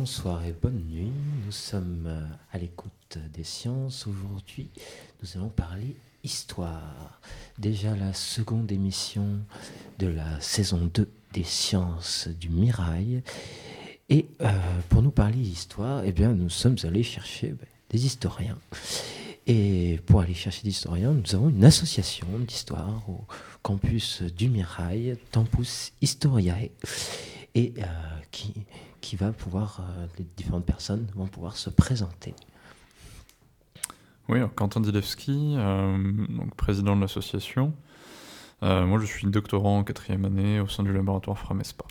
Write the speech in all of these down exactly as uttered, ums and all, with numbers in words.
Bonsoir et bonne nuit. Nous sommes à l'écoute des sciences. Aujourd'hui, nous allons parler histoire. Déjà la seconde émission de la saison deux des sciences du Mirail. Et euh, pour nous parler histoire, eh bien, nous sommes allés chercher ben, des historiens. Et pour aller chercher des historiens, nous avons une association d'histoire au campus du Mirail, Tempus Historiae, et euh, qui, qui va pouvoir, euh, les différentes personnes vont pouvoir se présenter. Oui, alors Quentin Dilewski, euh, donc président de l'association. Euh, moi, je suis doctorant en quatrième année au sein du laboratoire Framespa.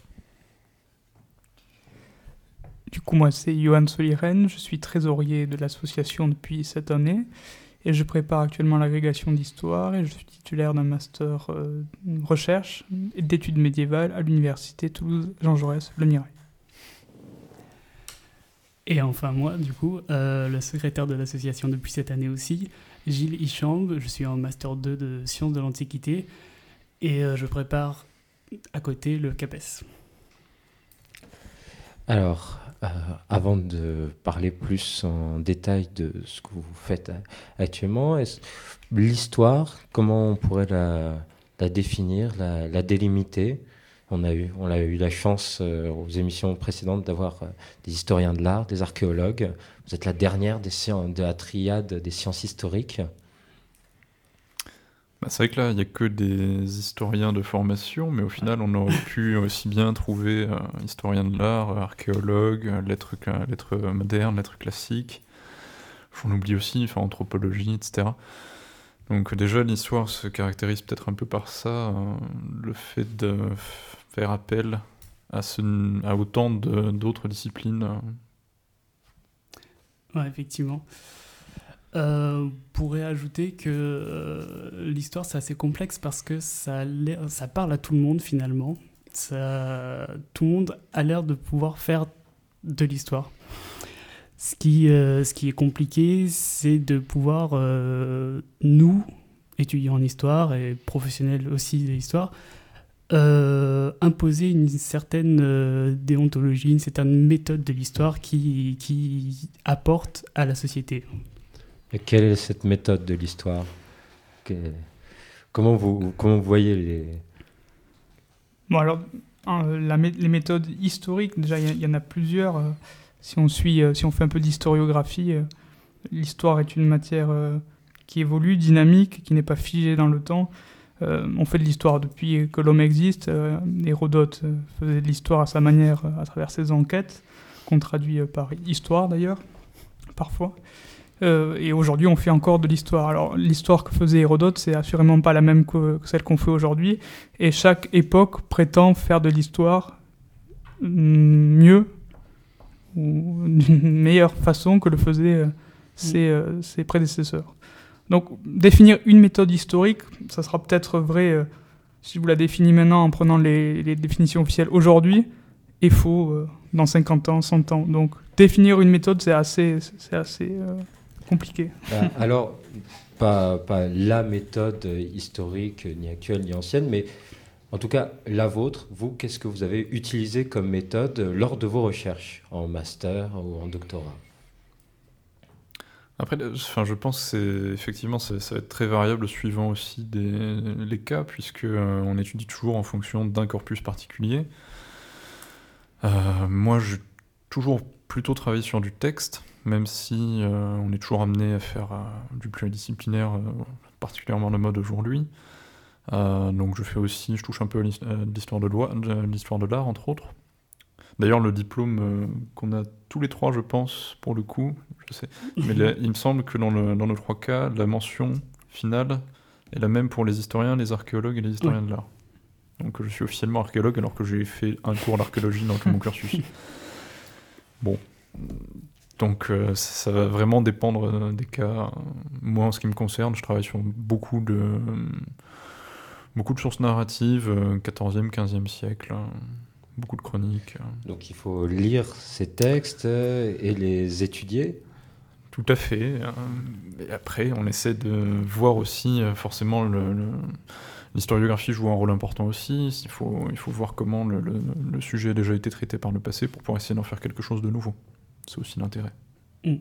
Du coup, moi, c'est Johan Soliren, je suis trésorier de l'association depuis cette année et je prépare actuellement l'agrégation d'histoire et je suis titulaire d'un master euh, recherche et d'études médiévales à l'université Toulouse-Jean Jaurès, le Mirail. Et enfin, moi, du coup, euh, le secrétaire de l'association depuis cette année aussi, Gilles Hichang, je suis en master deux de sciences de l'Antiquité et euh, je prépare à côté le CAPES. Alors, euh, avant de parler plus en détail de ce que vous faites actuellement, est-ce, l'histoire, comment on pourrait la, la définir, la, la délimiter ? On a eu, on a eu la chance euh, aux émissions précédentes d'avoir euh, des historiens de l'art, des archéologues. Vous êtes la dernière des sciences, de la triade des sciences historiques. Bah, c'est vrai que là, il n'y a que des historiens de formation, mais au final, on aurait pu aussi bien trouver euh, historien de l'art, archéologue, lettres, lettres modernes, lettres classiques. J'en oublie aussi, enfin, anthropologie, et cetera. Donc déjà, l'histoire se caractérise peut-être un peu par ça, euh, le fait de faire appel à, ce, à autant de, d'autres disciplines. Ouais, effectivement. Euh, on pourrait ajouter que euh, l'histoire c'est assez complexe parce que ça, ça parle à tout le monde finalement. Ça, tout le monde a l'air de pouvoir faire de l'histoire. Ce qui, euh, ce qui est compliqué, c'est de pouvoir, euh, nous, étudiants en histoire et professionnels aussi de l'histoire, euh, imposer une certaine euh, déontologie, une certaine méthode de l'histoire qui, qui apporte à la société. Et quelle est cette méthode de l'histoire ? que, comment, vous, comment vous voyez les... Bon alors, hein, la, les méthodes historiques, déjà il y, y en a plusieurs. Euh, si, on suit, euh, si on fait un peu d'historiographie, euh, l'histoire est une matière euh, qui évolue, dynamique, qui n'est pas figée dans le temps. Euh, on fait de l'histoire depuis que l'homme existe. Euh, Hérodote euh, faisait de l'histoire à sa manière, euh, à travers ses enquêtes, qu'on traduit euh, par histoire d'ailleurs, parfois. Euh, et aujourd'hui, on fait encore de l'histoire. Alors, l'histoire que faisait Hérodote, c'est assurément pas la même que, que celle qu'on fait aujourd'hui. Et chaque époque prétend faire de l'histoire mieux ou d'une meilleure façon que le faisaient euh, ses, euh, ses prédécesseurs. Donc, définir une méthode historique, ça sera peut-être vrai euh, si vous la définissez maintenant en prenant les, les définitions officielles aujourd'hui, et faux euh, dans cinquante ans, cent ans. Donc, définir une méthode, c'est assez... C'est assez euh, compliqué. Euh, alors, pas, pas la méthode historique, ni actuelle, ni ancienne, mais en tout cas, la vôtre, vous, qu'est-ce que vous avez utilisé comme méthode lors de vos recherches, en master ou en doctorat ? Après, enfin, je pense que c'est, effectivement, ça, ça va être très variable suivant aussi des, les cas, puisque euh, on étudie toujours en fonction d'un corpus particulier. Euh, moi, j'ai toujours plutôt travaillé sur du texte, même si euh, on est toujours amené à faire euh, du pluridisciplinaire, euh, particulièrement le mode aujourd'hui. Euh, donc je fais aussi, je touche un peu à l'histoire de, loi, de l'histoire de l'art, entre autres. D'ailleurs, le diplôme euh, qu'on a tous les trois, je pense, pour le coup, je sais, mais là, il me semble que dans, le, dans nos trois cas, la mention finale est la même pour les historiens, les archéologues et les historiens ouais. de l'art. Donc je suis officiellement archéologue alors que j'ai fait un cours d'archéologie dans tout mon cursus. Bon, donc euh, ça va vraiment dépendre euh, des cas. Moi, en ce qui me concerne, je travaille sur beaucoup de, euh, beaucoup de sources narratives, euh, quatorzième, quinzième siècle, hein, beaucoup de chroniques. Hein. Donc il faut lire ces textes euh, et les étudier. Tout à fait. Hein. Et après, on essaie de voir aussi euh, forcément le, le, L'historiographie joue un rôle important aussi. Il faut, il faut voir comment le, le, le sujet a déjà été traité par le passé pour pouvoir essayer d'en faire quelque chose de nouveau. C'est aussi l'intérêt. Mmh.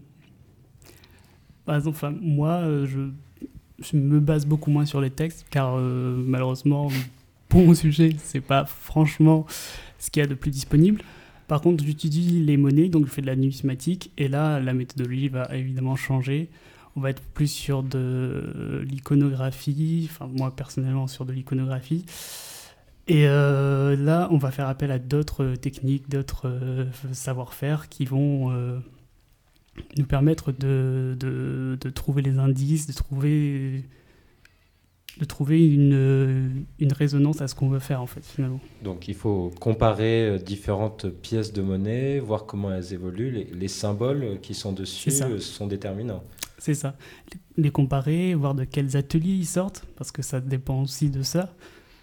Par exemple, enfin, moi, euh, je, je me base beaucoup moins sur les textes, car euh, malheureusement, pour mon sujet, c'est pas franchement ce qu'il y a de plus disponible. Par contre, j'utilise les monnaies, donc je fais de la numismatique, et là, la méthodologie va évidemment changer. On va être plus sur de l'iconographie, enfin moi personnellement sur de l'iconographie. Et euh, là, on va faire appel à d'autres techniques, d'autres euh, savoir-faire qui vont euh, nous permettre de, de, de trouver les indices, de trouver, de trouver une, une résonance à ce qu'on veut faire en fait finalement. Donc il faut comparer différentes pièces de monnaie, voir comment elles évoluent, les, les symboles qui sont dessus sont déterminants. C'est ça. Les comparer, voir de quels ateliers ils sortent, parce que ça dépend aussi de ça,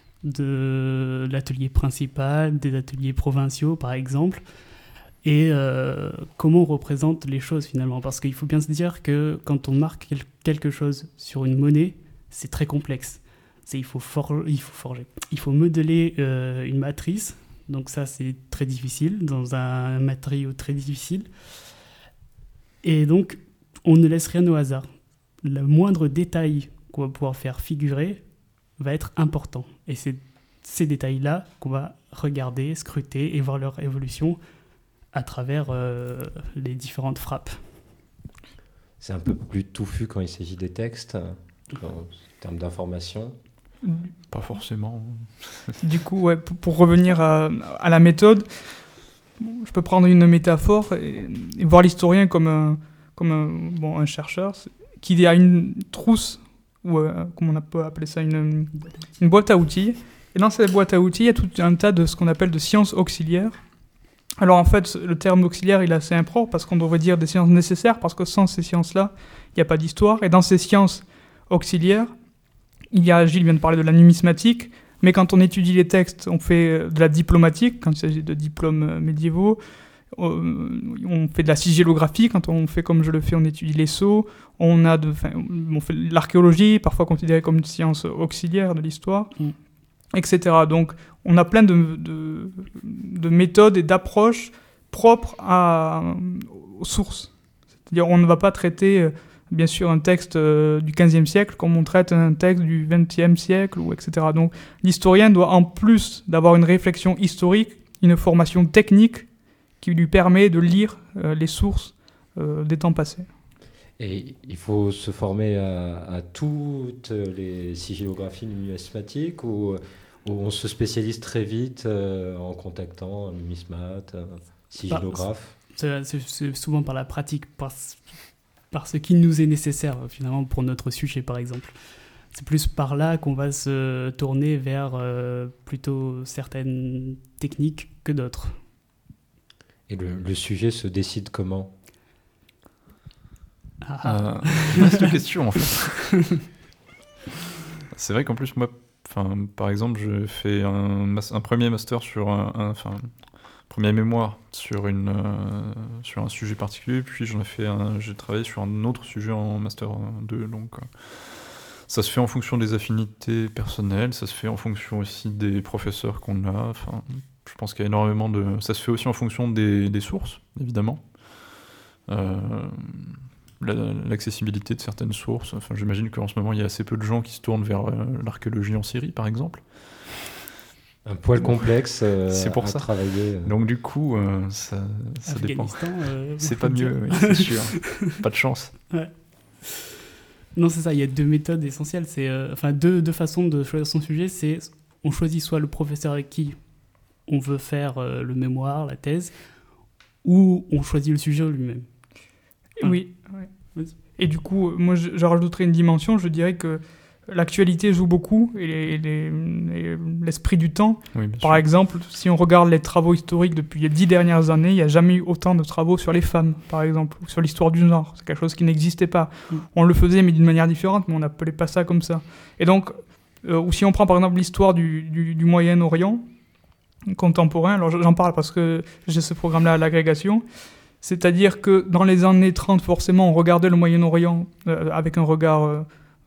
de l'atelier principal, des ateliers provinciaux par exemple, et euh, comment on représente les choses finalement. Parce qu'il faut bien se dire que quand on marque quelque chose sur une monnaie, c'est très complexe. C'est, il, faut for- il faut forger. Il faut modeler euh, une matrice, donc ça c'est très difficile, dans un matériau très difficile. Et donc, on ne laisse rien au hasard. Le moindre détail qu'on va pouvoir faire figurer va être important. Et c'est ces détails-là qu'on va regarder, scruter et voir leur évolution à travers euh, les différentes frappes. C'est un peu plus touffu quand il s'agit des textes, en termes d'information. Pas forcément. Du coup, ouais, pour, pour revenir à, à la méthode, je peux prendre une métaphore et, et voir l'historien comme un, comme un, bon, un chercheur qui a une trousse, ou euh, comment on peut appeler ça, une, une boîte à outils. Et dans cette boîte à outils, il y a tout un tas de ce qu'on appelle de sciences auxiliaires. Alors en fait, le terme auxiliaire, il est assez impropre parce qu'on devrait dire des sciences nécessaires, parce que sans ces sciences-là, il n'y a pas d'histoire. Et dans ces sciences auxiliaires, il y a, Gilles vient de parler de la numismatique, mais quand on étudie les textes, on fait de la diplomatique, quand il s'agit de diplômes médiévaux, on fait de la sigillographie, quand on fait comme je le fais, on étudie les sceaux, on, a de, on fait de l'archéologie, parfois considérée comme une science auxiliaire de l'histoire, mm. et cetera. Donc on a plein de, de, de méthodes et d'approches propres à, aux sources. C'est-à-dire on ne va pas traiter, bien sûr, un texte du quinzième siècle comme on traite un texte du vingtième siècle, ou et cetera. Donc l'historien doit, en plus d'avoir une réflexion historique, une formation technique qui lui permet de lire euh, les sources euh, des temps passés. Et il faut se former à, à toutes les sigillographies numismatiques, ou, ou on se spécialise très vite euh, en contactant un numismate, un sigillographe? C'est, c'est, c'est souvent par la pratique, par, par ce qui nous est nécessaire finalement pour notre sujet par exemple. C'est plus par là qu'on va se tourner vers euh, plutôt certaines techniques que d'autres. Et le, le sujet se décide comment? Ah. Euh, vaste question en fait. C'est vrai qu'en plus moi, par exemple, je fais un, un premier master sur un, un enfin, premier mémoire sur une euh, sur un sujet particulier, puis j'en ai fait un, j'ai travaillé sur un autre sujet en master deux, donc euh, ça se fait en fonction des affinités personnelles, ça se fait en fonction aussi des professeurs qu'on a. Enfin, je pense qu'il y a énormément de... Ça se fait aussi en fonction des, des sources, évidemment. Euh, la, l'accessibilité de certaines sources. Enfin, j'imagine qu'en ce moment, il y a assez peu de gens qui se tournent vers euh, l'archéologie en Syrie, par exemple. Un poil complexe euh, c'est pour à ça. travailler. Euh. Donc du coup, euh, ça, ça dépend. Euh, c'est pas mieux, oui, c'est sûr. Pas de chance. Ouais. Non, c'est ça. Il y a deux méthodes essentielles. C'est, euh, enfin, deux, deux façons de choisir son sujet. C'est on choisit soit le professeur avec qui on veut faire euh, le mémoire, la thèse, ou on choisit le sujet lui-même. Oui. Ouais. Et du coup, moi, je, je rajouterais une dimension. Je dirais que l'actualité joue beaucoup, et, les, les, et l'esprit du temps. Oui, Par sûr. exemple, si on regarde les travaux historiques depuis les dix dernières années, il n'y a jamais eu autant de travaux sur les femmes, par exemple, ou sur l'histoire du genre. C'est quelque chose qui n'existait pas. Mm. On le faisait, mais d'une manière différente, mais on n'appelait pas ça comme ça. Et donc, euh, ou si on prend par exemple l'histoire du, du, du Moyen-Orient contemporain, alors j'en parle parce que j'ai ce programme-là à l'agrégation, c'est-à-dire que dans les années trente, forcément, on regardait le Moyen-Orient euh, avec un regard... Euh,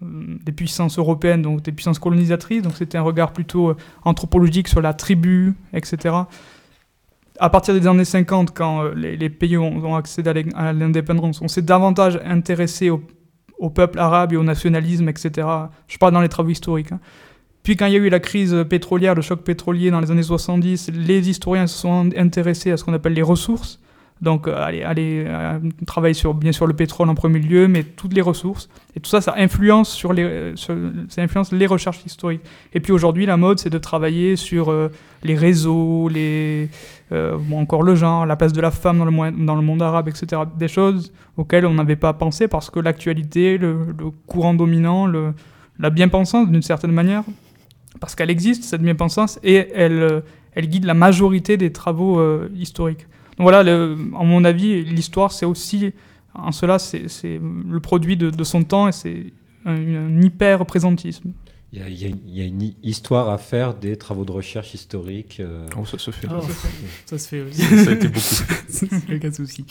des puissances européennes, donc des puissances colonisatrices. Donc c'était un regard plutôt euh, anthropologique sur la tribu, et cetera. À partir des années cinquante, quand euh, les, les pays ont, ont accédé à l'indépendance, on s'est davantage intéressé au, au peuple arabe et au nationalisme, et cetera. Je parle dans les travaux historiques. Hein. Puis quand il y a eu la crise pétrolière, le choc pétrolier dans les années soixante-dix, les historiens se sont intéressés à ce qu'on appelle les ressources. Donc, euh, aller, aller euh, travailler sur, bien sûr, le pétrole en premier lieu, mais toutes les ressources. Et tout ça, ça influence, sur les, sur, ça influence les recherches historiques. Et puis aujourd'hui, la mode, c'est de travailler sur euh, les réseaux, les, euh, bon, encore le genre, la place de la femme dans le, mo- dans le monde arabe, et cetera. Des choses auxquelles on n'avait pas pensé parce que l'actualité, le, le courant dominant, le, la bien-pensance, d'une certaine manière, parce qu'elle existe, cette bien-pensance, et elle, elle guide la majorité des travaux euh, historiques. Donc voilà, le, à mon avis, l'histoire, c'est aussi, en cela, c'est, c'est le produit de, de son temps et c'est un, un hyper-présentisme. Il y, a, il, y a une, il y a une histoire à faire des travaux de recherche historiques. Euh... Oh, ça se fait. Oh, ça se fait aussi. Ça a été beaucoup. C'est aucun souci.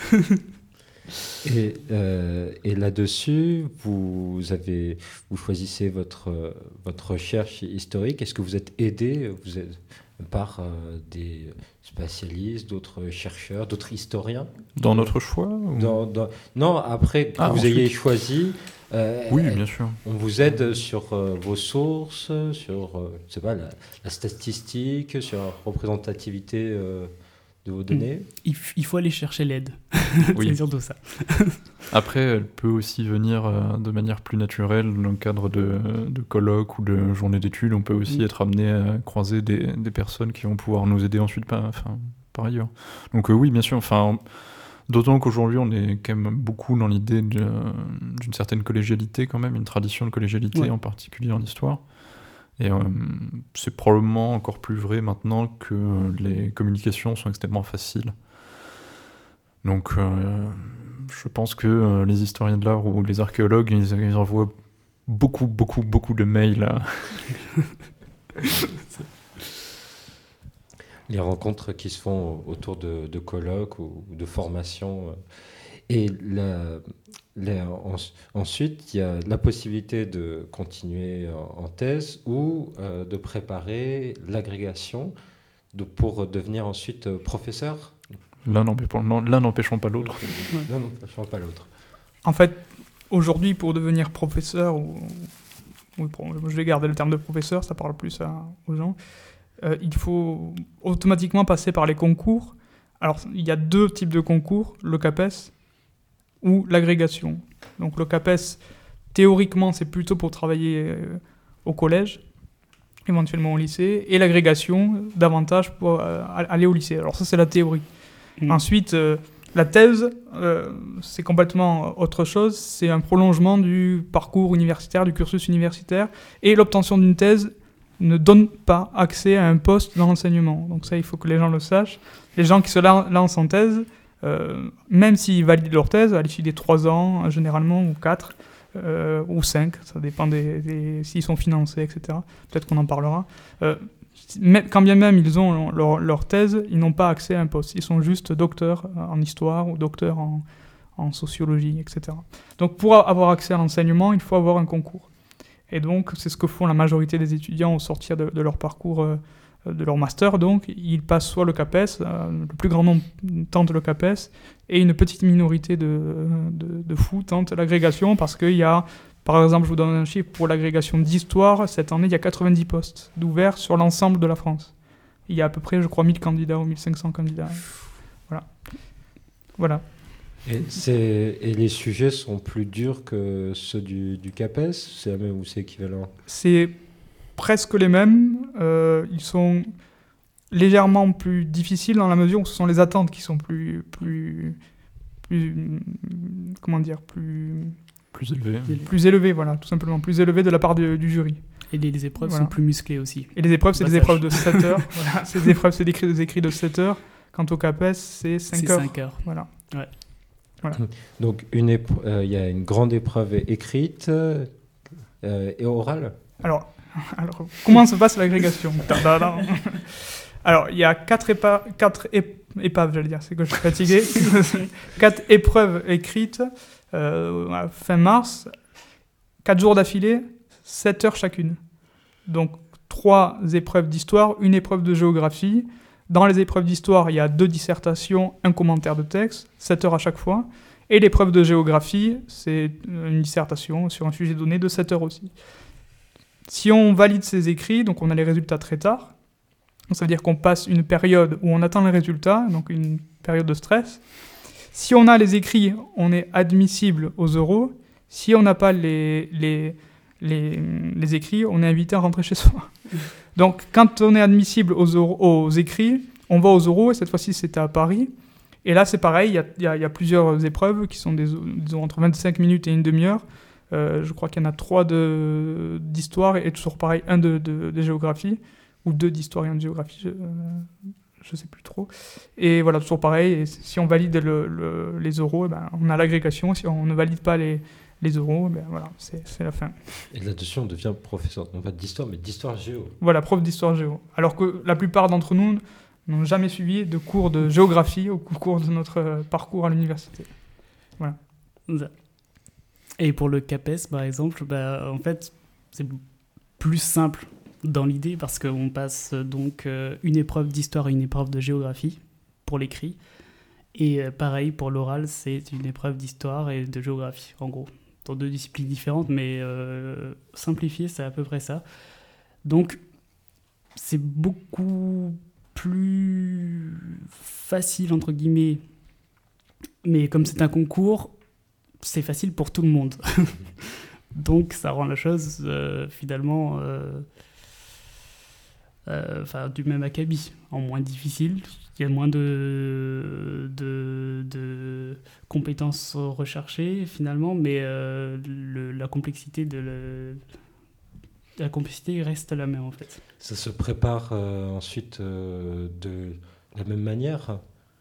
Et, euh, et là-dessus, vous, avez, vous choisissez votre, votre recherche historique. Est-ce que vous êtes aidé vous êtes, par euh, des spécialistes, d'autres chercheurs, d'autres historiens? Dans notre choix ou... dans, dans... Non, après que ah, vous ensuite. ayez choisi, euh, oui, bien sûr. On vous aide sur euh, vos sources, sur euh, je sais pas, la, la statistique, sur la représentativité euh, de vos données. Il, f- il faut aller chercher l'aide. Oui. C'est surtout ça. Après, elle peut aussi venir euh, de manière plus naturelle dans le cadre de, de colloques ou de journées d'études. On peut aussi Mm. être amené à croiser des, des personnes qui vont pouvoir nous aider ensuite par, enfin, par ailleurs. Donc euh, oui, bien sûr. Enfin, d'autant qu'aujourd'hui, on est quand même beaucoup dans l'idée de, d'une certaine collégialité quand même, une tradition de collégialité Ouais. en particulier en histoire. Et euh, c'est probablement encore plus vrai maintenant que les communications sont extrêmement faciles. Donc, euh, je pense que euh, les historiens de l'art ou les archéologues, ils, ils envoient beaucoup, beaucoup, beaucoup de mails. À... Les rencontres qui se font autour de, de colloques ou de formations. Et la, la, en, ensuite, il y a la possibilité de continuer en, en thèse ou euh, de préparer l'agrégation de, pour devenir ensuite professeur. L'un n'empêchant, l'un n'empêchant pas l'autre. L'un n'empêchant pas l'autre. En fait, aujourd'hui, pour devenir professeur, ou, ou pour, je vais garder le terme de professeur, ça parle plus à, aux gens, euh, il faut automatiquement passer par les concours. Alors, il y a deux types de concours, le CAPES ou l'agrégation. Donc le CAPES, théoriquement, c'est plutôt pour travailler euh, au collège, éventuellement au lycée, et l'agrégation, davantage pour euh, aller au lycée. Alors ça, c'est la théorie. Mmh. Ensuite, euh, la thèse, euh, c'est complètement autre chose. C'est un prolongement du parcours universitaire, du cursus universitaire. Et l'obtention d'une thèse ne donne pas accès à un poste dans l'enseignement. Donc ça, il faut que les gens le sachent. Les gens qui se lancent en thèse, euh, même s'ils valident leur thèse, à l'issue des trois ans, généralement, ou quatre, euh, ou cinq, ça dépend des, des, s'ils sont financés, et cetera. Peut-être qu'on en parlera. Euh, Quand bien même ils ont leur, leur thèse, ils n'ont pas accès à un poste. Ils sont juste docteurs en histoire ou docteurs en, en sociologie, et cetera. Donc pour avoir accès à l'enseignement, il faut avoir un concours. Et donc c'est ce que font la majorité des étudiants au sortir de, de leur parcours, euh, de leur master. Donc ils passent soit le CAPES, euh, le plus grand nombre tente le CAPES, et une petite minorité de, de, de fous tente l'agrégation parce qu'il y a... Par exemple, je vous donne un chiffre, pour l'agrégation d'histoire, cette année, il y a quatre-vingt-dix postes d'ouverts sur l'ensemble de la France. Il y a à peu près, je crois, mille candidats ou mille cinq cents candidats. Voilà. Voilà. Et, c'est, et les sujets sont plus durs que ceux du, du CAPES, c'est la même ou c'est équivalent? C'est presque les mêmes. Euh, ils sont légèrement plus difficiles dans la mesure où ce sont les attentes qui sont plus... plus, plus comment dire plus... Plus élevé. Plus élevé, voilà, tout simplement. Plus élevé de la part de, du jury. Et les, les épreuves voilà. sont plus musclées aussi. Et les épreuves, c'est bah, des épreuves de sept heures. Voilà. Ces épreuves, c'est des écrits, des écrits de sept heures. Quant au CAPES, c'est cinq c'est heures. cinq heures. Voilà. Ouais. Voilà. Donc, il épre- euh, y a une grande épreuve écrite euh, et orale. Alors, alors, comment se passe l'agrégation? Alors, il y a quatre, épa- quatre ép- épaves, j'allais dire, c'est que je suis fatigué. Quatre épreuves écrites. Euh, fin mars, quatre jours d'affilée, sept heures chacune. Donc, trois épreuves d'histoire, une épreuve de géographie. Dans les épreuves d'histoire, il y a deux dissertations, un commentaire de texte, sept heures à chaque fois. Et l'épreuve de géographie, c'est une dissertation sur un sujet donné de sept heures aussi. Si on valide ces écrits, donc on a les résultats très tard. Donc ça veut dire qu'on passe une période où on attend les résultats, donc une période de stress. Si on a les écrits, on est admissible aux euros. Si on n'a pas les, les, les, les écrits, on est invité à rentrer chez soi. Donc quand on est admissible aux, euro, aux écrits, on va aux euros, et cette fois-ci c'était à Paris. Et là c'est pareil, il y a, y a, y a plusieurs épreuves qui sont des, disons, entre vingt-cinq minutes et une demi-heure. Euh, je crois qu'il y en a trois de, d'histoire et toujours pareil, un de, de, de géographie, ou deux d'histoire et un de géographie, je ne sais plus trop. Et voilà, toujours pareil, et si on valide le, le, les euros, eh ben, on a l'agrégation. Si on ne valide pas les, les euros, eh ben, voilà, c'est, c'est la fin. Et là-dessus, on devient professeur, non pas d'histoire, mais d'histoire géo. Voilà, prof d'histoire géo. Alors que la plupart d'entre nous n'ont jamais suivi de cours de géographie au cours de notre parcours à l'université. Voilà. Et pour le CAPES, par exemple, bah, en fait, c'est plus simple dans l'idée parce qu'on passe donc euh, une épreuve d'histoire et une épreuve de géographie pour l'écrit. Et euh, pareil, pour l'oral, c'est une épreuve d'histoire et de géographie, en gros. Dans deux disciplines différentes, mais euh, simplifié, c'est à peu près ça. Donc, c'est beaucoup plus facile, entre guillemets. Mais comme c'est un concours, c'est facile pour tout le monde. Donc ça rend la chose euh, finalement euh, euh, du même acabit, en moins difficile. Il y a moins de, de, de compétences recherchées finalement, mais euh, le, la complexité de le, la complexité reste la même en fait. Ça se prépare euh, ensuite euh, de la même manière ?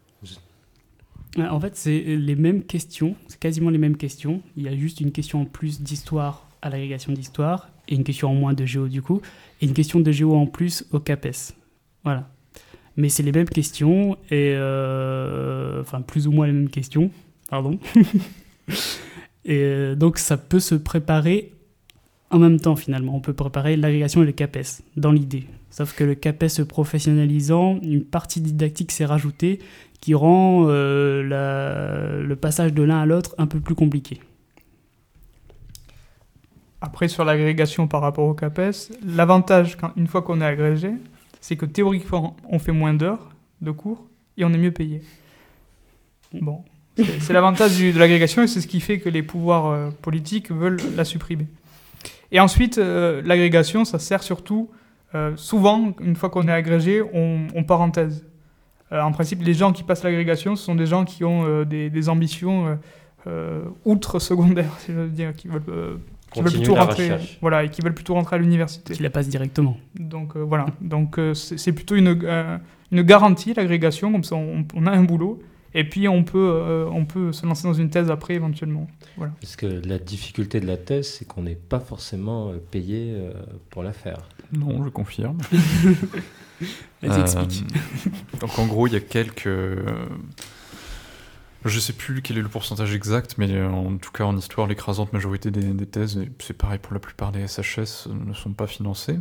En fait, c'est les mêmes questions, c'est quasiment les mêmes questions. Il y a juste une question en plus d'histoire à l'agrégation d'histoire et une question en moins de géo du coup, et une question de géo en plus au CAPES. Voilà. Mais c'est les mêmes questions, et euh, enfin plus ou moins les mêmes questions, pardon. Et euh, donc ça peut se préparer en même temps finalement. On peut préparer l'agrégation et le CAPES dans l'idée. Sauf que le CAPES se professionnalisant, une partie didactique s'est rajoutée qui rend euh, la, le passage de l'un à l'autre un peu plus compliqué. Après, sur l'agrégation par rapport au CAPES, l'avantage, quand, une fois qu'on est agrégé, c'est que théoriquement, on fait moins d'heures de cours et on est mieux payé. Bon, c'est, c'est l'avantage du, de l'agrégation et c'est ce qui fait que les pouvoirs euh, politiques veulent la supprimer. Et ensuite, euh, l'agrégation, ça sert surtout, euh, souvent, une fois qu'on est agrégé, on, on part en thèse. Euh, en principe, les gens qui passent l'agrégation, ce sont des gens qui ont euh, des, des ambitions euh, euh, outre-secondaires, si je veux dire, qui veulent, euh, qui veulent plutôt rentrer, voilà, et qui veulent plutôt rentrer à l'université. Qui la passent directement. Donc euh, voilà, donc euh, c'est, c'est plutôt une, euh, une garantie, l'agrégation, comme ça on, on a un boulot, et puis on peut, euh, on peut se lancer dans une thèse après éventuellement. Voilà. Parce que la difficulté de la thèse, c'est qu'on n'est pas forcément payé euh, pour la faire. Non, je confirme. Vas-y, explique. Euh, donc en gros, il y a quelques... Euh, je sais plus quel est le pourcentage exact, mais en tout cas en histoire, l'écrasante majorité des, des thèses, et c'est pareil pour la plupart des S H S, ne sont pas financées.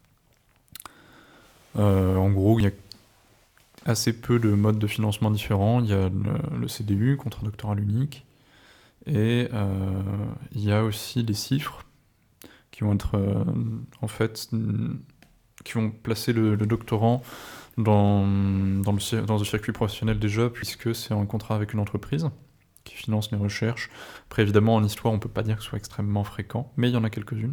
Euh, en gros, il y a assez peu de modes de financement différents. Il y a le, le C D U, contrat doctoral unique, et euh, il y a aussi les CIFRE, qui vont être euh, en fait... qui vont placer le, le doctorant dans, dans, le, dans le circuit professionnel déjà, puisque c'est un contrat avec une entreprise qui finance les recherches. Après, évidemment, en histoire, on ne peut pas dire que ce soit extrêmement fréquent, mais il y en a quelques-unes.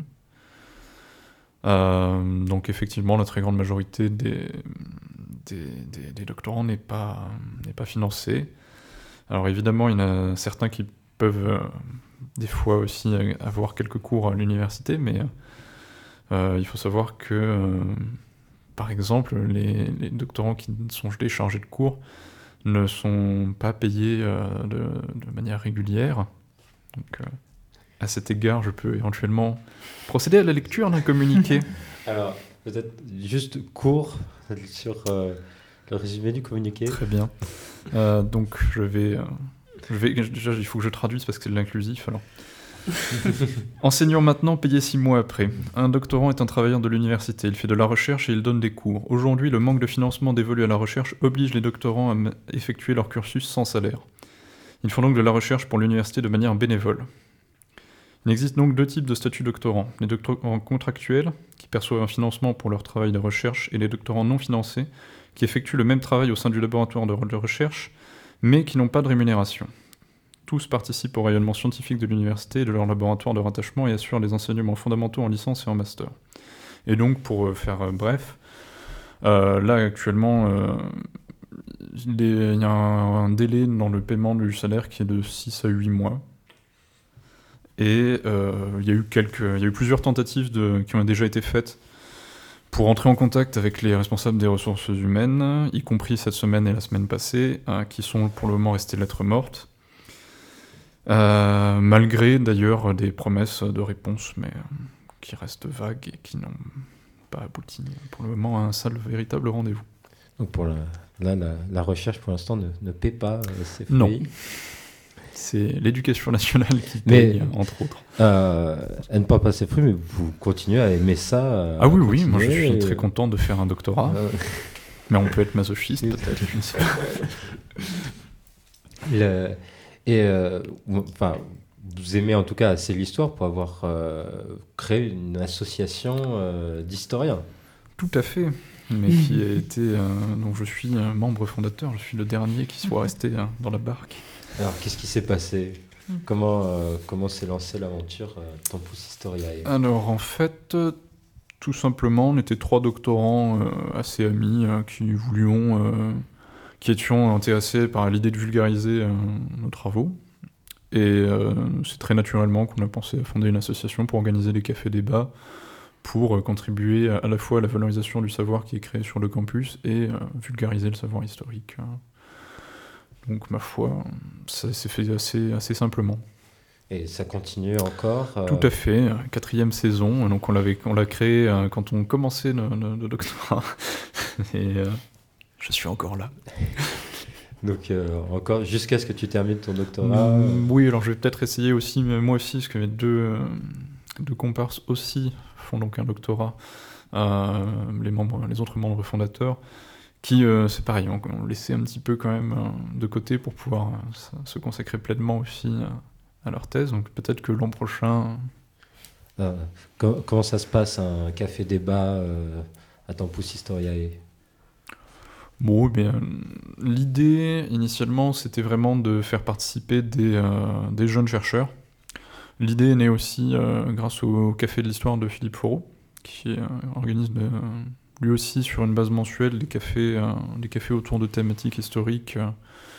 Euh, donc, effectivement, la très grande majorité des, des, des, des doctorants n'est pas, n'est pas financée. Alors, évidemment, il y en a certains qui peuvent euh, des fois aussi avoir quelques cours à l'université, mais... Euh, il faut savoir que, euh, par exemple, les, les doctorants qui sont gelés chargés de cours ne sont pas payés euh, de, de manière régulière. Donc, euh, à cet égard, je peux éventuellement procéder à la lecture d'un communiqué. Alors, peut-être juste court sur euh, le résumé du communiqué. Très bien. Euh, donc, je vais, euh, je vais... Déjà, il faut que je traduise parce que c'est de l'inclusif, alors... Enseignant maintenant, payé six mois après. Un doctorant est un travailleur de l'université. Il fait de la recherche et il donne des cours. Aujourd'hui, le manque de financement dévolu à la recherche oblige les doctorants à m- effectuer leur cursus sans salaire. Ils font donc de la recherche pour l'université de manière bénévole. Il existe donc deux types de statuts doctorants. Les doctorants contractuels, qui perçoivent un financement pour leur travail de recherche, et les doctorants non financés, qui effectuent le même travail au sein du laboratoire de, de recherche, mais qui n'ont pas de rémunération. Tous participent au rayonnement scientifique de l'université et de leur laboratoire de rattachement et assurent les enseignements fondamentaux en licence et en master. Et donc, pour euh, faire euh, bref, euh, là actuellement, euh, il est- il y a un, un délai dans le paiement du salaire qui est de six à huit mois. Et euh, il y a eu quelques, il y a eu plusieurs tentatives de, qui ont déjà été faites pour entrer en contact avec les responsables des ressources humaines, y compris cette semaine et la semaine passée, euh, qui sont pour le moment restées lettres mortes. Euh, malgré d'ailleurs des promesses de réponse, mais euh, qui restent vagues et qui n'ont pas abouti pour le moment à un seul véritable rendez-vous. Donc pour la, là, la, la recherche pour l'instant ne, ne paie pas euh, ses fruits. Non. C'est l'éducation nationale qui Mais- paye, entre autres. Euh, elle ne porte pas ses fruits, mais vous continuez à aimer ça. euh, Ah oui, à oui, moi je continuer, suis et- très content de faire un doctorat, Euh, mais on peut être masochiste Oui. peut-être, je ne sais pas. le- et euh, vous- enfin, vous aimez en tout cas assez l'histoire pour avoir euh, créé une association euh, d'historiens. Tout à fait, mais qui a été, euh, dont je suis un membre fondateur, je suis le dernier qui soit resté euh, dans la barque. Alors, qu'est-ce qui s'est passé? Comment euh, comment s'est lancée l'aventure euh, Tempus Historiae? Alors en fait, euh, tout simplement, on était trois doctorants euh, assez amis euh, qui voulions, euh, qui étions intéressés par l'idée de vulgariser euh, nos travaux. Et euh, c'est très naturellement qu'on a pensé à fonder une association pour organiser des cafés-débats, pour euh, contribuer à, à la fois à la valorisation du savoir qui est créé sur le campus et euh, vulgariser le savoir historique. Donc ma foi, ça s'est fait assez, assez simplement. Et ça continue encore euh, Tout à fait, euh, quatrième saison, donc on l'avait, on l'a créé euh, quand on commençait le, le- le doctorat, et euh, je suis encore là. Donc euh, encore jusqu'à ce que tu termines ton doctorat. Mm, oui, alors je vais peut-être essayer aussi, mais moi aussi, parce que mes deux, euh, deux comparses aussi font donc un doctorat, euh, les, membres, les autres membres fondateurs, qui, euh, c'est pareil, on, on laissait un petit peu quand même euh, de côté pour pouvoir euh, se consacrer pleinement aussi euh, à leur thèse, donc peut-être que l'an prochain... Euh, com- comment ça se passe un café débat euh, à Tempus Historiae? Bon, eh bien, l'idée initialement, c'était vraiment de faire participer des, euh, des jeunes chercheurs. L'idée est née aussi euh, grâce au Café de l'Histoire de Philippe Foreau, qui euh, organise de, lui aussi sur une base mensuelle des cafés, euh, des cafés autour de thématiques historiques euh,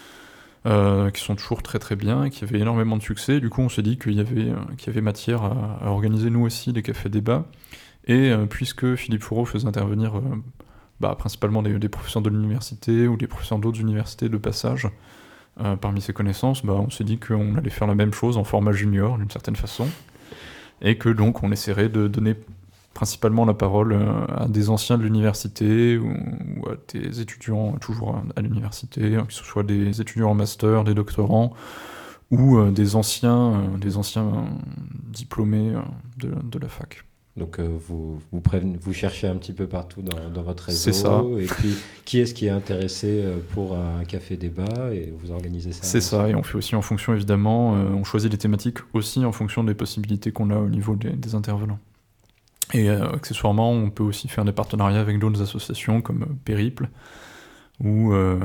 euh, qui sont toujours très très bien et qui avaient énormément de succès. Du coup, on s'est dit qu'il y avait, euh, qu'il y avait matière à, à organiser nous aussi des cafés débats. Et euh, puisque Philippe Foreau faisait intervenir... Euh, Bah, principalement des, des professeurs de l'université ou des professeurs d'autres universités de passage. Euh, parmi ses connaissances, bah, on s'est dit qu'on allait faire la même chose en format junior, d'une certaine façon, et que donc on essaierait de donner principalement la parole euh, à des anciens de l'université ou, ou à des étudiants toujours à, à l'université, que ce soit des étudiants en master, des doctorants, ou euh, des anciens, euh, des anciens euh, diplômés euh, de, de la fac. Donc euh, vous, vous, prévenez- vous cherchez un petit peu partout dans, dans votre réseau. C'est ça. Et puis qui est-ce qui est intéressé euh, pour un café débat et vous organisez ça? C'est ça, et on fait aussi en fonction, évidemment, euh, on choisit les thématiques aussi en fonction des possibilités qu'on a au niveau des, des intervenants. Et euh, accessoirement, on peut aussi faire des partenariats avec d'autres associations comme euh, Périple, ou... Euh,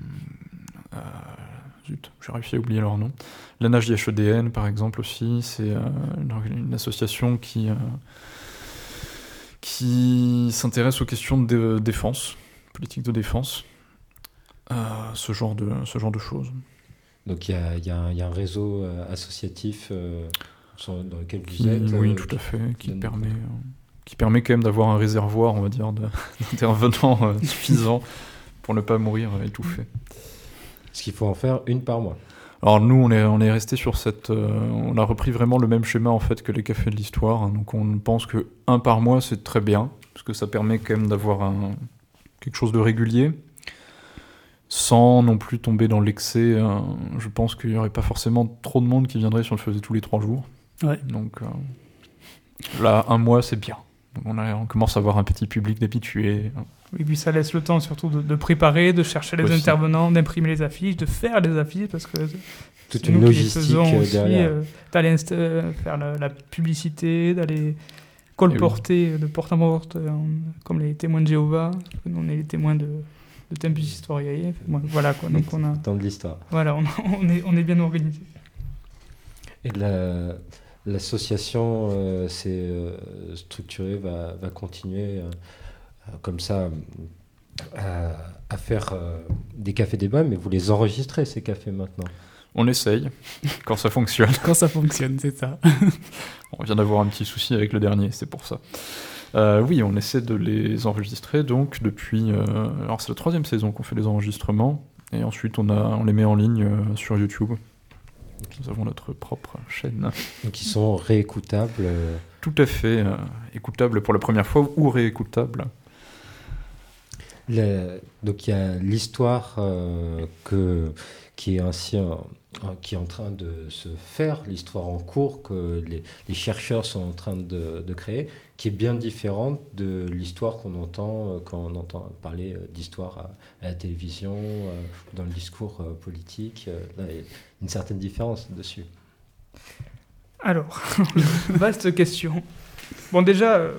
euh, zut, j'ai réussi à oublier leur nom. L'A N A G I H E D N, par exemple, aussi, c'est euh, une, une association qui... Euh, qui s'intéresse aux questions de dé- défense, politique de défense, euh, ce, genre de, ce genre de choses. Donc il y a, il y a un- il y a un réseau euh, associatif euh, sur- dans lequel vous Qui, êtes. oui, euh, tout qui- à fait, qui donne- permet, euh, qui permet quand même d'avoir un réservoir, on va dire, de- d'intervenants euh, suffisant pour ne pas mourir euh, étouffé. Ce qu'il faut en faire une par mois. Alors nous, on est, on est resté sur cette... euh, on a repris vraiment le même schéma en fait que les cafés de l'histoire. hein. Donc on pense que un par mois, c'est très bien, parce que ça permet quand même d'avoir un, quelque chose de régulier, sans non plus tomber dans l'excès. hein. Je pense qu'il n'y aurait pas forcément trop de monde qui viendrait si on le faisait tous les trois jours. Ouais. Donc euh, là, un mois, c'est bien. On, a, on commence à avoir un petit public d'habitués. Et puis ça laisse le temps surtout de, de préparer, de chercher les Aussi. intervenants, d'imprimer les affiches, de faire les affiches, parce que Toute c'est une nous qui les logistique faisons aussi, derrière. euh, d'aller inst- euh, faire la, la publicité, d'aller colporter oui. de porte en porte, euh, comme les témoins de Jéhovah. Nous, on est les témoins de, de Tempus Historiae. Bon, voilà quoi. Donc on a. Temps de l'histoire. Voilà, on, on est on est bien organisé. Et la, l'association euh, s'est euh, structurée, va, va continuer euh, comme ça à, à faire euh, des cafés-débats, mais vous les enregistrez, ces cafés, maintenant? On essaye, quand ça fonctionne. Quand ça fonctionne, c'est ça. On vient d'avoir un petit souci avec le dernier, c'est pour ça. Euh, oui, on essaie de les enregistrer, donc, depuis... Euh, alors, c'est la troisième saison qu'on fait les enregistrements, et ensuite, on, a, on les met en ligne euh, sur YouTube. Nous avons notre propre chaîne. Donc, ils sont réécoutables euh... Tout à fait. Euh, écoutables pour la première fois, ou réécoutables. Le, donc, il y a l'histoire euh, que, qui est ainsi... Euh, qui est en train de se faire, l'histoire en cours que les, les chercheurs sont en train de, de créer, qui est bien différente de l'histoire qu'on entend quand on entend parler d'histoire à, à la télévision, euh, dans le discours euh, politique. Euh, là, il y a une certaine différence dessus. Alors, vaste question. Bon, déjà, euh,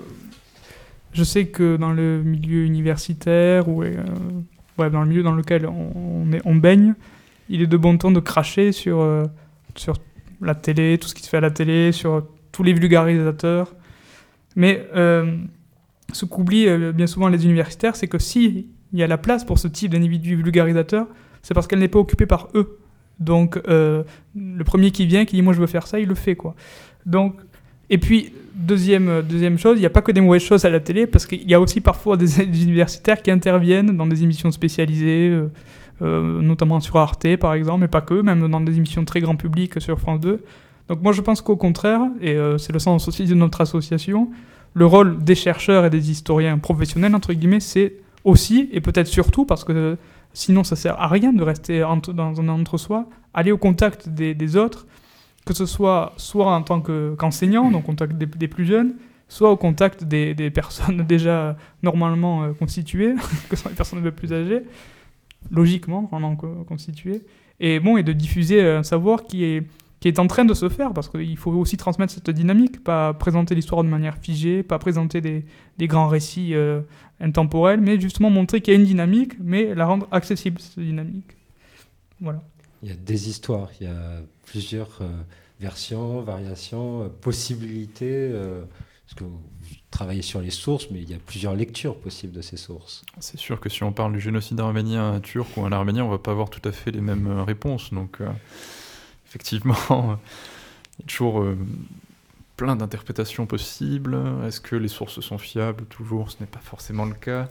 je sais que dans le milieu universitaire, ou euh, ouais, dans le milieu dans lequel on, on, est, on baigne, il est de bon ton de cracher sur, euh, sur la télé, tout ce qui se fait à la télé, sur tous les vulgarisateurs. Mais euh, ce qu'oublient euh, bien souvent les universitaires, c'est que s'il y a la place pour ce type d'individu vulgarisateur, c'est parce qu'elle n'est pas occupée par eux. Donc, euh, le premier qui vient, qui dit « moi je veux faire ça », il le fait, quoi. Donc, et puis, deuxième, deuxième chose, il n'y a pas que des mauvaises choses à la télé, parce qu'il y a aussi parfois des, des universitaires qui interviennent dans des émissions spécialisées, euh, Euh, notamment sur Arte par exemple, mais pas que, même dans des émissions très grand public sur France deux. Donc moi je pense qu'au contraire, et euh, c'est le sens aussi de notre association, le rôle des chercheurs et des historiens professionnels, entre guillemets, c'est aussi, et peut-être surtout, parce que euh, sinon ça sert à rien de rester entre, dans un entre-soi, aller au contact des, des autres, que ce soit soit en tant que, qu'enseignant, donc au contact des, des plus jeunes, soit au contact des, des personnes déjà normalement euh, constituées, que sont les personnes un peu plus âgées, logiquement, vraiment constitué, et bon, et de diffuser un savoir qui est, qui est en train de se faire, parce qu'il faut aussi transmettre cette dynamique, pas présenter l'histoire de manière figée, pas présenter des, des grands récits euh, intemporels, mais justement montrer qu'il y a une dynamique, mais la rendre accessible, cette dynamique. Voilà. Il y a des histoires, il y a plusieurs euh, versions, variations, euh, possibilités, euh, parce que vous travaillez sur les sources, mais il y a plusieurs lectures possibles de ces sources. C'est sûr que si on parle du génocide arménien turc ou en arménien, on ne va pas avoir tout à fait les mêmes euh, réponses. Donc, euh, effectivement, il y a toujours euh, plein d'interprétations possibles. Est-ce que les sources sont fiables? Toujours, ce n'est pas forcément le cas.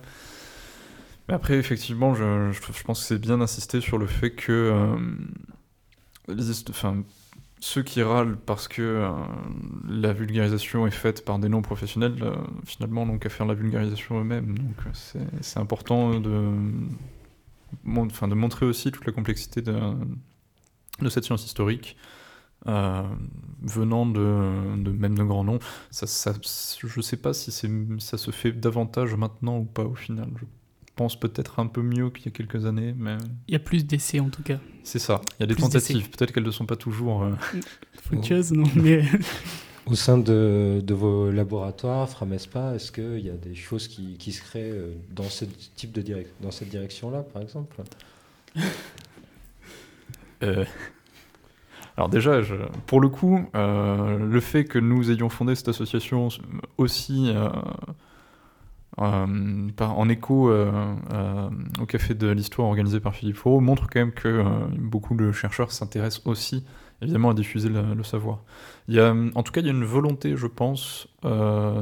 Mais après, effectivement, je, je, je pense que c'est bien d'insister sur le fait que euh, les, enfin, ceux qui râlent parce que euh, la vulgarisation est faite par des non-professionnels, euh, finalement, n'ont qu'à faire la vulgarisation eux-mêmes. Donc c'est, c'est important de, mon, enfin, de montrer aussi toute la complexité de, de cette science historique, euh, venant de, de même de grands noms. Ça, ça, je ne sais pas si c'est, ça se fait davantage maintenant ou pas au final. Je pense peut-être un peu mieux qu'il y a quelques années, mais... Il y a plus d'essais en tout cas. C'est ça, il y a des Plus tentatives, d'essais. peut-être qu'elles ne sont pas toujours... Euh... Fructueuses, non, mais... Au sein de, de vos laboratoires, Framespa, est-ce qu'il y a des choses qui, qui se créent dans ce type de direc- dans cette direction-là, par exemple? euh... Alors déjà, je... pour le coup, euh, le fait que nous ayons fondé cette association aussi... Euh... Euh, par, en écho euh, euh, au Café de l'Histoire organisé par Philippe Foreau montre quand même que euh, beaucoup de chercheurs s'intéressent aussi évidemment à diffuser le, le savoir. Il y a, en tout cas, il y a une volonté, je pense, euh,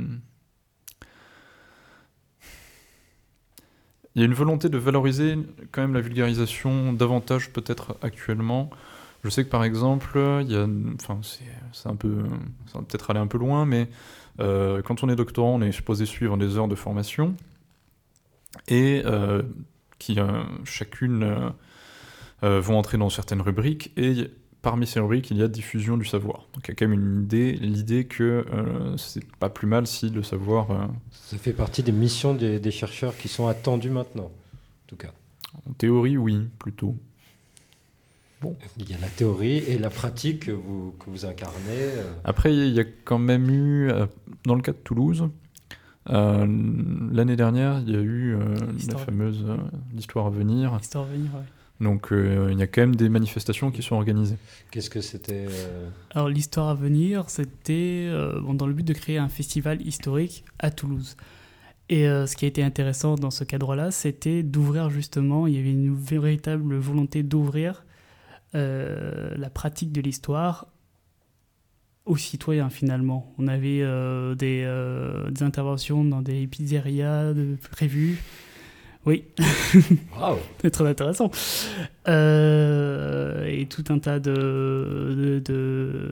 il y a une volonté de valoriser quand même la vulgarisation davantage peut-être actuellement. Je sais que par exemple, il y a, enfin, c'est, c'est un peu, ça va peut-être aller un peu loin, mais Euh, quand on est doctorant, on est supposé suivre des heures de formation et euh, qui euh, chacune euh, euh, vont entrer dans certaines rubriques. Et parmi ces rubriques, il y a diffusion du savoir. Donc il y a quand même une idée, l'idée que euh, c'est pas plus mal si le savoir... Euh... Ça fait partie des missions des, des chercheurs qui sont attendues maintenant, en tout cas. En théorie, oui, plutôt. Bon. Il y a la théorie et la pratique que vous, que vous incarnez. Euh... Après, il y a quand même eu, euh, dans le cas de Toulouse, euh, l'année dernière, il y a eu euh, la fameuse euh, l'histoire à venir. L'histoire à venir, oui. Donc euh, il y a quand même des manifestations qui sont organisées. Qu'est-ce que c'était euh... Alors l'histoire à venir, c'était euh, bon, dans le but de créer un festival historique à Toulouse. Et euh, ce qui a été intéressant dans ce cadre-là, c'était d'ouvrir justement, il y avait une véritable volonté d'ouvrir euh, la pratique de l'histoire aux citoyens finalement. On avait euh, des, euh, des interventions dans des pizzerias de, prévues. Oui, wow. C'est très intéressant. Euh, et tout un tas de, de, de,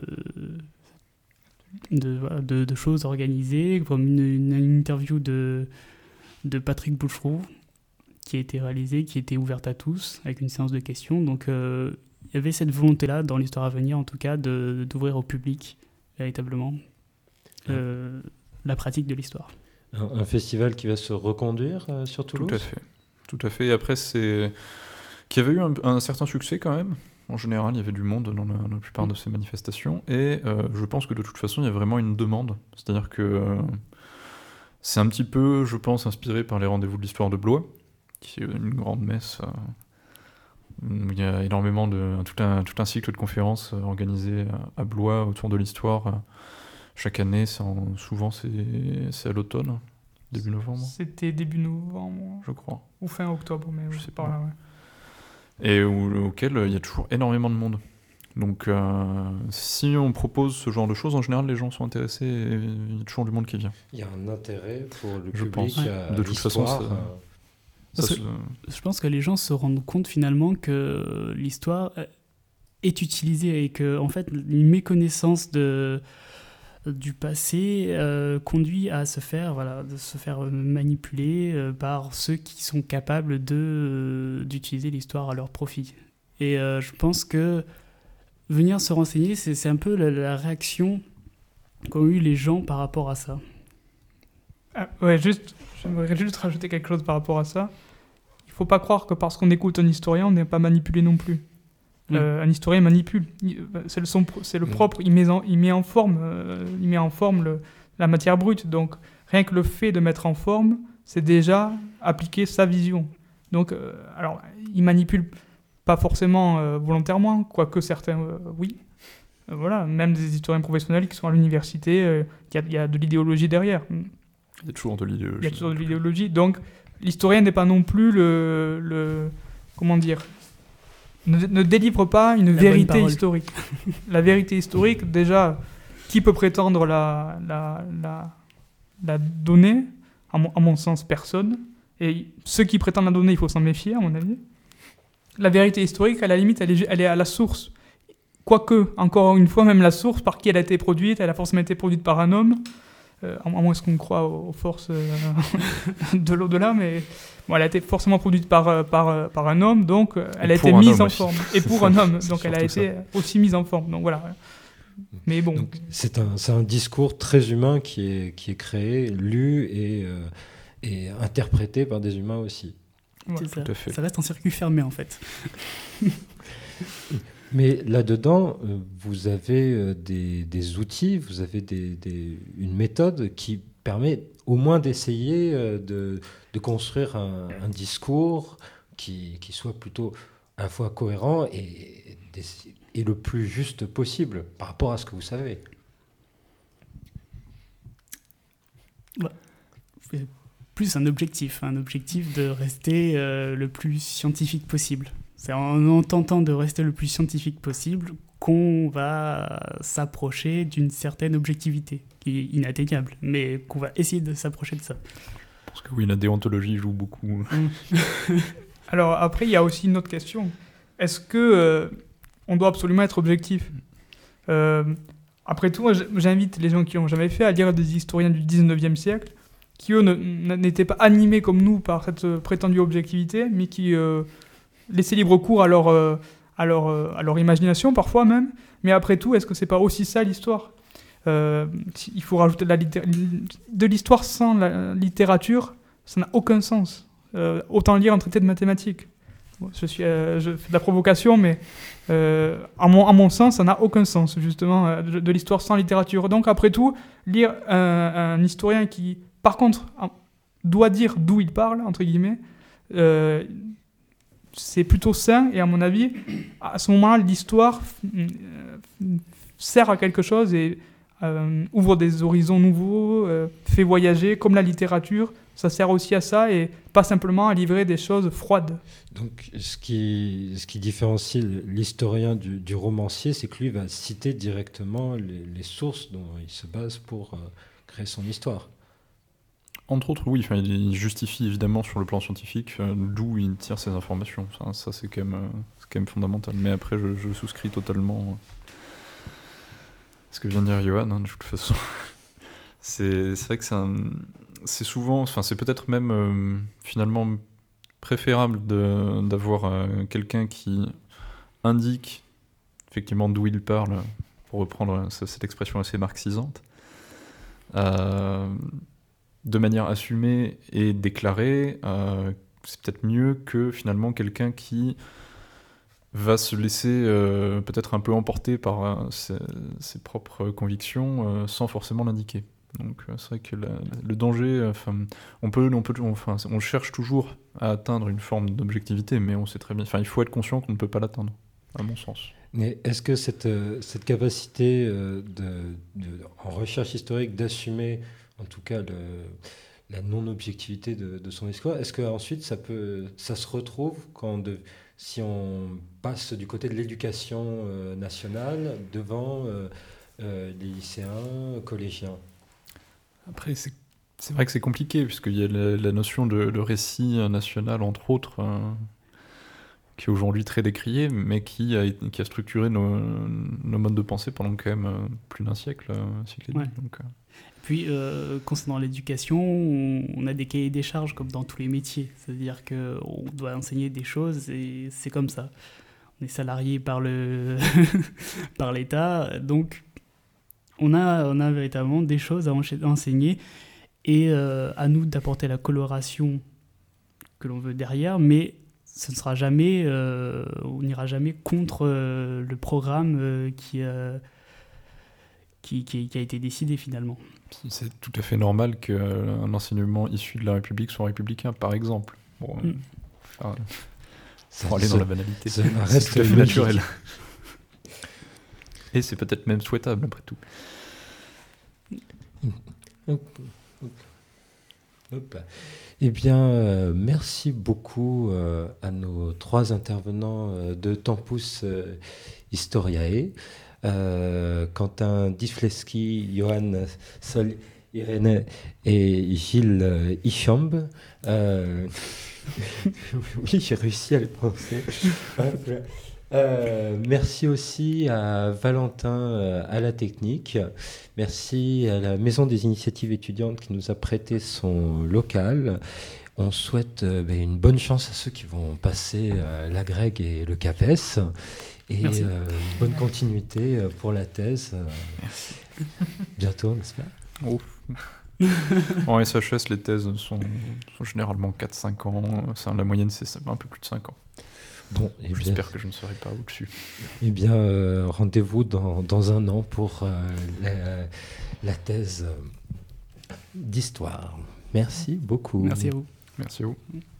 de, de, de, de choses organisées, comme une, une interview de, de Patrick Boucheroux qui a été réalisée, qui était ouverte à tous, avec une séance de questions. Donc euh, il y avait cette volonté-là, dans l'histoire à venir en tout cas, de, d'ouvrir au public, véritablement, euh, la pratique de l'histoire. Un festival qui va se reconduire euh, sur Toulouse ? Tout à fait. Tout à fait. Et après, c'est... qui avait eu un, un certain succès quand même. En général, il y avait du monde dans la, la plupart de ces manifestations. Et euh, je pense que de toute façon, il y a vraiment une demande. C'est-à-dire que euh, c'est un petit peu, je pense, inspiré par les rendez-vous de l'histoire de Blois, qui est une grande messe euh, où il y a énormément de... Tout un, tout un cycle de conférences euh, organisées à Blois autour de l'histoire. Euh, Chaque année, c'est en, souvent c'est, c'est à l'automne, début novembre. C'était début novembre, je crois. Ou fin octobre, mais je oui, sais pas. pas. Là, ouais. Et où, auquel il y a toujours énormément de monde. Donc, euh, si on propose ce genre de choses, en général, les gens sont intéressés et il y a toujours du monde qui vient. Il y a un intérêt pour le je public pense. à De toute façon, ça, euh... ça se... je pense que les gens se rendent compte finalement que l'histoire est utilisée et que, en fait, une méconnaissance de du passé euh, conduit à se faire, voilà, de se faire manipuler euh, par ceux qui sont capables de, euh, d'utiliser l'histoire à leur profit. Et euh, je pense que venir se renseigner, c'est, c'est un peu la, la réaction qu'ont eu les gens par rapport à ça. Ah, ouais, juste, j'aimerais juste rajouter quelque chose par rapport à ça. Il ne faut pas croire que parce qu'on écoute un historien, on n'est pas manipulé non plus. Mmh. Euh, un historien manipule, c'est le, son, c'est le propre, il met en, il met en forme, euh, il met en forme le, la matière brute. Donc rien que le fait de mettre en forme, c'est déjà appliquer sa vision. Donc, euh, alors, il manipule pas forcément euh, volontairement, quoique certains, euh, oui. Euh, voilà, même des historiens professionnels qui sont à l'université, il euh, y, y a de l'idéologie derrière. Il y a toujours de l'idéologie. Il y a toujours de l'idéologie. Donc, l'historien n'est pas non plus le, le comment dire. Ne, ne délivre pas une la vérité historique. La vérité historique, déjà, qui peut prétendre la, la, la, la donner ? À mon, à mon sens, personne. Et ceux qui prétendent la donner, il faut s'en méfier, à mon avis. La vérité historique, à la limite, elle est, elle est à la source. Quoique, encore une fois, même la source, par qui elle a été produite, elle a forcément été produite par un homme. Euh, à moins qu'on croit aux forces euh, de l'au-delà, mais bon, elle a été forcément produite par, par, par un homme, donc elle a été mise en forme. Et pour un homme, donc elle a été ça. Aussi mise en forme. Donc voilà. Mais bon. Donc, c'est, un, c'est un discours très humain qui est, qui est créé, lu et, euh, et interprété par des humains aussi. Ouais. C'est ça. Tout à fait. Ça reste en circuit fermé en fait. Mais là-dedans, vous avez des, des outils, vous avez des, des, une méthode qui permet au moins d'essayer de, de construire un, un discours qui, qui soit plutôt à la fois cohérent et, et le plus juste possible par rapport à ce que vous savez. Ouais. Plus un objectif, un objectif de rester euh, le plus scientifique possible. C'est en, en tentant de rester le plus scientifique possible qu'on va s'approcher d'une certaine objectivité, qui est inatteignable, mais qu'on va essayer de s'approcher de ça. Parce que oui, la déontologie joue beaucoup. Alors après, il y a aussi une autre question. Est-ce que euh, on doit absolument être objectif ? euh, Après tout, moi, j'invite les gens qui l'ont jamais fait à lire des historiens du dix-neuvième siècle, qui eux ne, n'étaient pas animés comme nous par cette prétendue objectivité, mais qui... Euh, laisser libre cours à leur, euh, à leur, euh, à leur imagination parfois même. Mais après tout, est-ce que c'est pas aussi ça l'histoire ? euh, Il faut rajouter de, la litté- de l'histoire sans la littérature, ça n'a aucun sens. Euh, autant lire un traité de mathématiques. Bon, je, suis, euh, je fais de la provocation, mais euh, à, mon, à mon sens, ça n'a aucun sens, justement, euh, de, de l'histoire sans littérature. Donc, après tout, lire un, un historien qui, par contre, doit dire d'où il parle, entre guillemets, euh, c'est plutôt sain, et à mon avis, à ce moment-là, l'histoire euh, sert à quelque chose et euh, ouvre des horizons nouveaux, euh, fait voyager, comme la littérature. Ça sert aussi à ça et pas simplement à livrer des choses froides. Donc, ce qui, ce qui différencie l'historien du, du romancier, c'est que lui va citer directement les, les sources dont il se base pour euh, créer son histoire. Entre autres, oui, enfin, il justifie évidemment sur le plan scientifique euh, d'où il tire ses informations. Ça, ça c'est, quand même, euh, c'est quand même fondamental. Mais après, je, je souscris totalement à ce que vient de dire Johan, hein, de toute façon. c'est, c'est vrai que c'est un... C'est souvent, enfin c'est peut-être même euh, finalement préférable de, d'avoir euh, quelqu'un qui indique effectivement d'où il parle, pour reprendre cette expression assez marxisante, euh, de manière assumée et déclarée. Euh, c'est peut-être mieux que finalement quelqu'un qui va se laisser euh, peut-être un peu emporter par euh, ses, ses propres convictions euh, sans forcément l'indiquer. Donc euh, c'est vrai que la, le danger, enfin, on peut, on peut, enfin, on cherche toujours à atteindre une forme d'objectivité, mais on sait très bien, enfin, il faut être conscient qu'on ne peut pas l'atteindre, à mon sens. Mais est-ce que cette, cette capacité euh, de, de, en recherche historique d'assumer, en tout cas, le, la non-objectivité de, de son discours, est-ce qu'ensuite ça peut, ça se retrouve quand de, si on passe du côté de l'éducation euh, nationale devant euh, euh, les lycéens, collégiens? Après, c'est, c'est vrai que c'est compliqué, puisqu'il y a la, la notion de, de récit national, entre autres, euh, qui est aujourd'hui très décriée, mais qui a, qui a structuré nos, nos modes de pensée pendant quand même euh, plus d'un siècle, euh, siècle et demi. Ouais. Donc, euh... Puis, euh, concernant l'éducation, on, on a des cahiers des charges comme dans tous les métiers. C'est-à-dire qu'on doit enseigner des choses et c'est comme ça. On est salarié par, le par l'État, donc... On a, on a véritablement des choses à enseigner et euh, à nous d'apporter la coloration que l'on veut derrière, mais ce ne sera jamais, euh, on n'ira jamais contre euh, le programme euh, qui, euh, qui, qui, qui a été décidé finalement. C'est tout à fait normal qu'un enseignement issu de la République soit républicain, par exemple. Bon, mm. enfin, ça, pour aller ça, dans la banalité, ça c'est, reste c'est tout à fait naturel. Et c'est peut-être même souhaitable, après tout. Hop, hop, hop. Eh bien, euh, merci beaucoup euh, à nos trois intervenants euh, de Tempus euh, Historiae. Euh, Quentin Difleski, Johan Sol Irénée et Gilles euh, Ichambe. Euh... oui, j'ai réussi à le prononcer. Euh, merci aussi à Valentin euh, à la technique. Merci à la Maison des Initiatives Étudiantes qui nous a prêté son local. On souhaite euh, ben, une bonne chance à ceux qui vont passer euh, l'Agrég et le CAPES. Et euh, une bonne continuité euh, pour la thèse. Euh, bientôt, n'est-ce pas ? Oh. En S H S, les thèses sont, sont généralement quatre à cinq ans. Ça, la moyenne, c'est un peu plus de cinq ans. Bon, et j'espère bien, que je ne serai pas au-dessus. Eh bien, euh, rendez-vous dans, dans un an pour euh, la, la thèse d'histoire. Merci beaucoup. Merci à vous. Merci à vous.